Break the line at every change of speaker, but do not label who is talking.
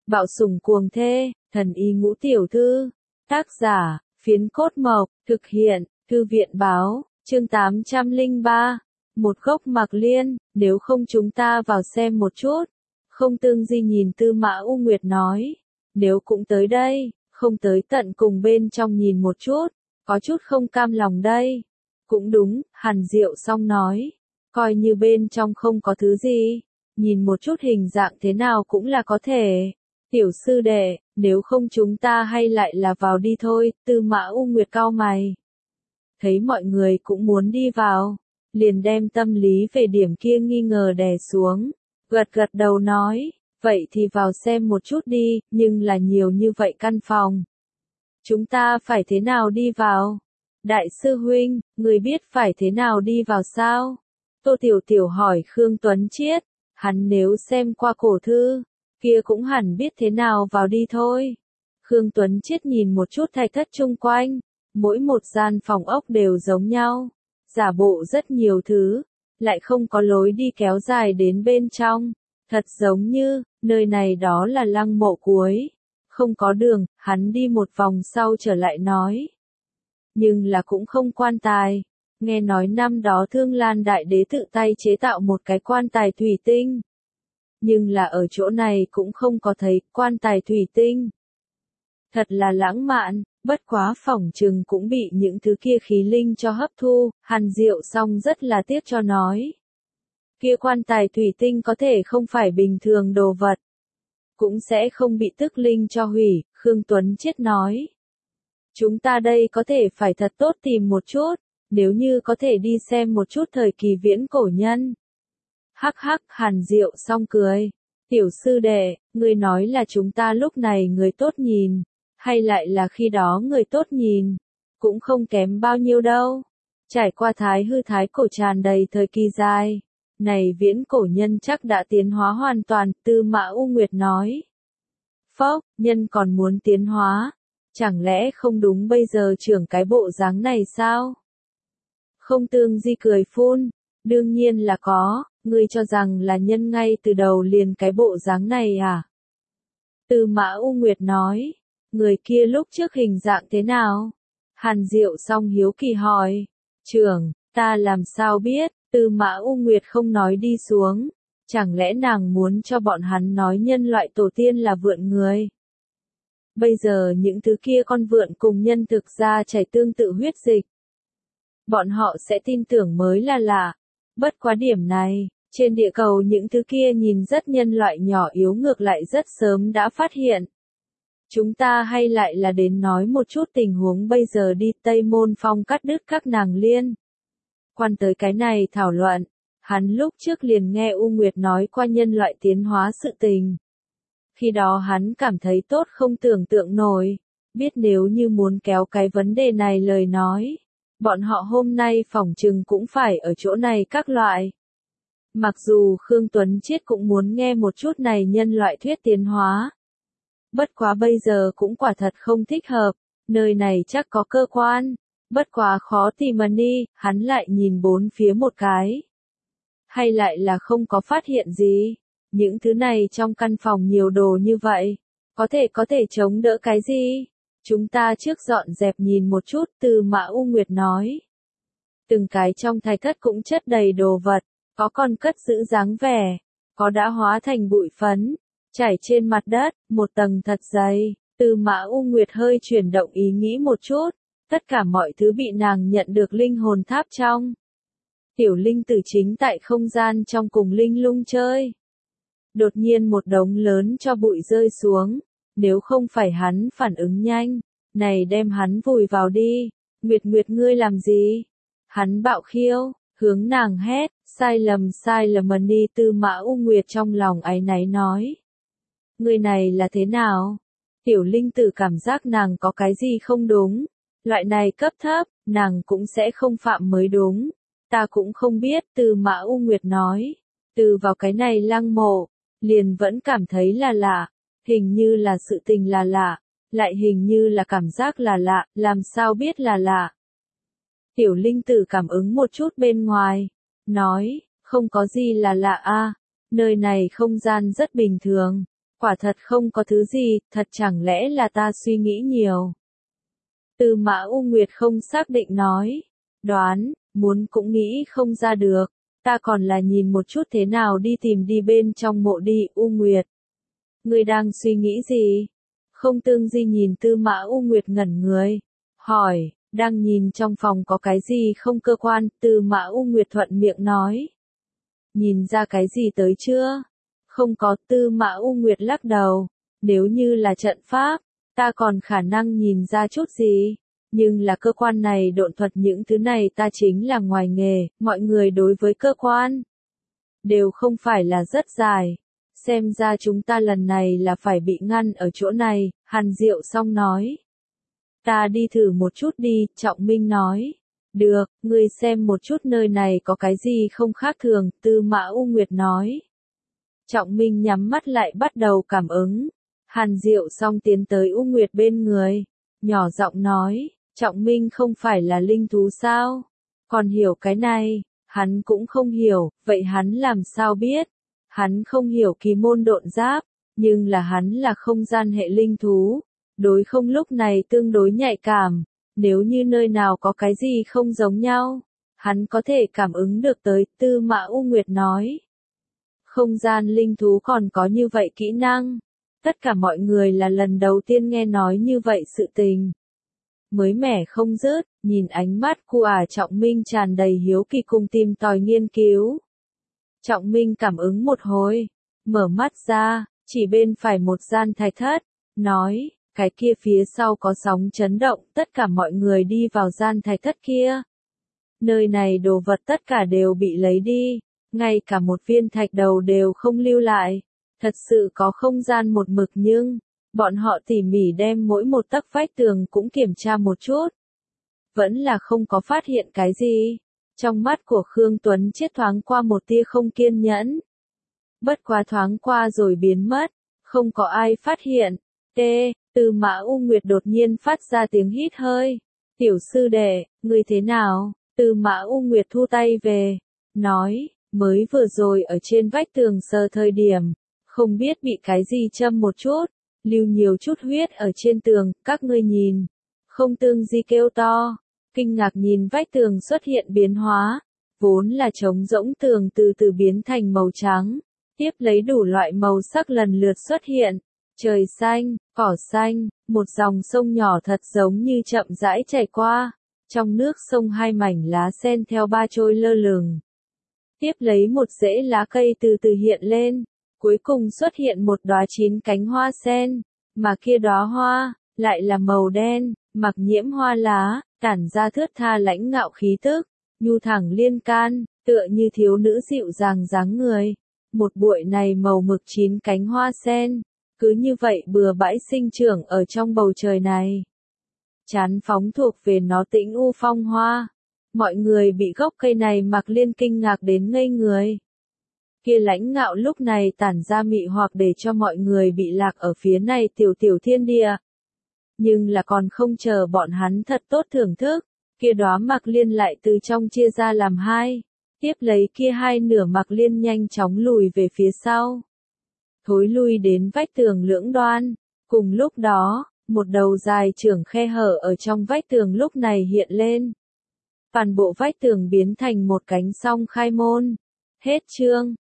Bạo sủng cuồng thê, thần y ngũ tiểu thư. Tác giả, Phiến Cốt Mộc, thực hiện, Thư viện báo, chương 803. Một gốc mạc liên, nếu không chúng ta vào xem một chút. Không Tương Di nhìn Tư Mã U Nguyệt nói. Nếu cũng tới đây, không tới tận cùng bên trong nhìn một chút, có chút không cam lòng đây. Cũng đúng, Hàn Diệu Song nói. Coi như bên trong không có thứ gì, nhìn một chút hình dạng thế nào cũng là có thể. Tiểu sư đệ, nếu không chúng ta hay lại là vào đi thôi, Tư Mã U Nguyệt cau mày. Thấy mọi người cũng muốn đi vào, liền đem tâm lý về điểm kia nghi ngờ đè xuống, gật gật đầu nói, vậy thì vào xem một chút đi, nhưng là nhiều như vậy căn phòng. Chúng ta phải thế nào đi vào? Đại sư huynh, người biết phải thế nào đi vào sao? Tô Tiểu Tiểu hỏi Khương Tuấn Chiết, hắn nếu xem qua cổ thư, kia cũng hẳn biết thế nào vào đi thôi. Khương Tuấn Chiết nhìn một chút thạch thất chung quanh, mỗi một gian phòng ốc đều giống nhau, giả bộ rất nhiều thứ, lại không có lối đi kéo dài đến bên trong, thật giống như, nơi này đó là lăng mộ cuối, không có đường, hắn đi một vòng sau trở lại nói. Nhưng là cũng không quan tài, nghe nói năm đó Thương Lan Đại Đế tự tay chế tạo một cái quan tài thủy tinh. Nhưng là ở chỗ này cũng không có thấy quan tài thủy tinh. Thật là lãng mạn, bất quá phỏng chừng cũng bị những thứ kia khí linh cho hấp thu, Hàn Diệu Song rất là tiếc cho nói. Kia quan tài thủy tinh có thể không phải bình thường đồ vật, cũng sẽ không bị tức linh cho hủy, Khương Tuấn Chiết nói. Chúng ta đây có thể phải thật tốt tìm một chút, nếu như có thể đi xem một chút thời kỳ viễn cổ nhân. Hắc hắc, Hàn Diệu Song cười. Tiểu sư đệ, ngươi nói là chúng ta lúc này người tốt nhìn, hay lại là khi đó người tốt nhìn, cũng không kém bao nhiêu đâu. Trải qua thái hư thái cổ tràn đầy thời kỳ dài, này viễn cổ nhân chắc đã tiến hóa hoàn toàn, Tư Mã U Nguyệt nói. Phốc, nhân còn muốn tiến hóa, chẳng lẽ không đúng bây giờ trưởng cái bộ dáng này sao? Không Tương Di cười phun, đương nhiên là có, ngươi cho rằng là nhân ngay từ đầu liền cái bộ dáng này à? Tư Mã U Nguyệt nói, người kia lúc trước hình dạng thế nào? Hàn Diệu Song hiếu kỳ hỏi, trưởng, ta làm sao biết? Tư Mã U Nguyệt không nói đi xuống, chẳng lẽ nàng muốn cho bọn hắn nói nhân loại tổ tiên là vượn người? Bây giờ những thứ kia con vượn cùng nhân thực ra chảy tương tự huyết dịch. Bọn họ sẽ tin tưởng mới là lạ. Bất quá điểm này, trên địa cầu những thứ kia nhìn rất nhân loại nhỏ yếu ngược lại rất sớm đã phát hiện. Chúng ta hay lại là đến nói một chút tình huống bây giờ đi Tây Môn Phong cắt đứt các nàng liên. Quan tới cái này thảo luận, hắn lúc trước liền nghe U Nguyệt nói qua nhân loại tiến hóa sự tình. Khi đó hắn cảm thấy tốt không tưởng tượng nổi, biết nếu như muốn kéo cái vấn đề này lời nói, bọn họ hôm nay phỏng chừng cũng phải ở chỗ này các loại. Mặc dù Khương Tuấn Chiết cũng muốn nghe một chút này nhân loại thuyết tiến hóa. Bất quá bây giờ cũng quả thật không thích hợp, nơi này chắc có cơ quan, bất quá khó tìm mà đi, hắn lại nhìn bốn phía một cái. Hay lại là không có phát hiện gì, những thứ này trong căn phòng nhiều đồ như vậy, có thể chống đỡ cái gì? Chúng ta trước dọn dẹp nhìn một chút, Tư Mã U Nguyệt nói. Từng cái trong thạch thất cũng chất đầy đồ vật, có còn cất giữ dáng vẻ, có đã hóa thành bụi phấn, chảy trên mặt đất, một tầng thật dày. Tư Mã U Nguyệt hơi chuyển động ý nghĩ một chút, tất cả mọi thứ bị nàng nhận được linh hồn tháp trong. Tiểu linh tử chính tại không gian trong cùng linh lung chơi. Đột nhiên một đống lớn cho bụi rơi xuống, nếu không phải hắn phản ứng nhanh, này đem hắn vùi vào đi. Nguyệt Nguyệt ngươi làm gì? Hắn bạo khiêu, hướng nàng hét, sai lầm mà đi. Tư Mã U Nguyệt trong lòng áy náy nói. Người này là thế nào? Tiểu linh tử cảm giác nàng có cái gì không đúng. Loại này cấp thấp, nàng cũng sẽ không phạm mới đúng. Ta cũng không biết, Tư Mã U Nguyệt nói. Từ vào cái này lăng mộ, liền vẫn cảm thấy là lạ. Hình như là sự tình là lạ, lại hình như là cảm giác là lạ, làm sao biết là lạ. Tiểu linh tử cảm ứng một chút bên ngoài, nói, không có gì là lạ a, nơi này không gian rất bình thường, Quả thật không có thứ gì, thật chẳng lẽ là ta suy nghĩ nhiều. Tư Mã U Nguyệt không xác định nói. Đoán, muốn cũng nghĩ không ra được. Ta còn là nhìn một chút thế nào đi tìm đi bên trong mộ đi, U Nguyệt. Ngươi đang suy nghĩ gì? Không Tương Di nhìn Tư Mã U Nguyệt ngẩn người. Hỏi, đang nhìn trong phòng có cái gì không cơ quan, Tư Mã U Nguyệt thuận miệng nói. Nhìn ra cái gì tới chưa? Không có, Tư Mã U Nguyệt lắc đầu. Nếu như là trận pháp, ta còn khả năng nhìn ra chút gì. Nhưng là cơ quan này độn thuật những thứ này ta chính là ngoài nghề, mọi người đối với cơ quan đều không phải là rất dài. Xem ra chúng ta lần này là phải bị ngăn ở chỗ này, Hàn Diệu Song nói. Ta đi thử một chút đi, Trọng Minh nói. Được, ngươi xem một chút nơi này có cái gì không khác thường, Tư Mã U Nguyệt nói. Trọng Minh nhắm mắt lại bắt đầu cảm ứng. Hàn Diệu Song tiến tới U Nguyệt bên người, nhỏ giọng nói, Trọng Minh không phải là linh thú sao? Còn hiểu cái này, hắn cũng không hiểu, vậy hắn làm sao biết? Hắn không hiểu kỳ môn độn giáp, nhưng là hắn là không gian hệ linh thú, đối không lúc này tương đối nhạy cảm, nếu như nơi nào có cái gì không giống nhau, hắn có thể cảm ứng được tới, Tư Mã U Nguyệt nói. Không gian linh thú còn có như vậy kỹ năng, tất cả mọi người là lần đầu tiên nghe nói như vậy sự tình. Mới mẻ không dứt, nhìn ánh mắt của Trọng Minh tràn đầy hiếu kỳ cùng tìm tòi nghiên cứu. Trọng Minh cảm ứng một hồi, mở mắt ra, chỉ bên phải một gian thạch thất, nói, cái kia phía sau có sóng chấn động, tất cả mọi người đi vào gian thạch thất kia. Nơi này đồ vật tất cả đều bị lấy đi, ngay cả một viên thạch đầu đều không lưu lại. Thật sự có không gian một mực nhưng, bọn họ tỉ mỉ đem mỗi một tấc vách tường cũng kiểm tra một chút. Vẫn là không có phát hiện cái gì. Trong mắt của Khương Tuấn Chiết thoáng qua một tia không kiên nhẫn. Bất quá thoáng qua rồi biến mất, không có ai phát hiện. Tư Mã U Nguyệt đột nhiên phát ra tiếng hít hơi. Tiểu sư đệ, ngươi thế nào? Tư Mã U Nguyệt thu tay về, nói, mới vừa rồi ở trên vách tường sờ thời điểm, không biết bị cái gì châm một chút, lưu nhiều chút huyết ở trên tường, các ngươi nhìn. Không Tương Di kêu to, kinh ngạc nhìn vách tường xuất hiện biến hóa, vốn là trống rỗng tường từ từ biến thành màu trắng, tiếp lấy đủ loại màu sắc lần lượt xuất hiện, trời xanh, cỏ xanh, một dòng sông nhỏ thật giống như chậm rãi chảy qua, trong nước sông hai mảnh lá sen theo ba trôi lơ lửng. Tiếp lấy một rễ lá cây từ từ hiện lên, cuối cùng xuất hiện một đóa 9 cánh hoa sen, mà kia đóa hoa lại là màu đen, mặc nhiễm hoa lá, tản ra thướt tha lãnh ngạo khí tức, nhu thẳng liên can, tựa như thiếu nữ dịu dàng dáng người. Một bụi này màu mực 9 cánh hoa sen, cứ như vậy bừa bãi sinh trưởng ở trong bầu trời này. Chán phóng thuộc về nó tĩnh u phong hoa. Mọi người bị gốc cây này mặc liên kinh ngạc đến ngây người. Kia lãnh ngạo lúc này tản ra mị hoặc để cho mọi người bị lạc ở phía này tiểu tiểu thiên địa. Nhưng là còn không chờ bọn hắn thật tốt thưởng thức, kia đóa mặc liên lại từ trong chia ra làm hai. Tiếp lấy kia hai nửa mặc liên nhanh chóng lùi về phía sau. Thối lui đến vách tường lưỡng đoan. Cùng lúc đó, một đầu dài trưởng khe hở ở trong vách tường lúc này hiện lên. Toàn bộ vách tường biến thành một cánh song khai môn. Hết chương.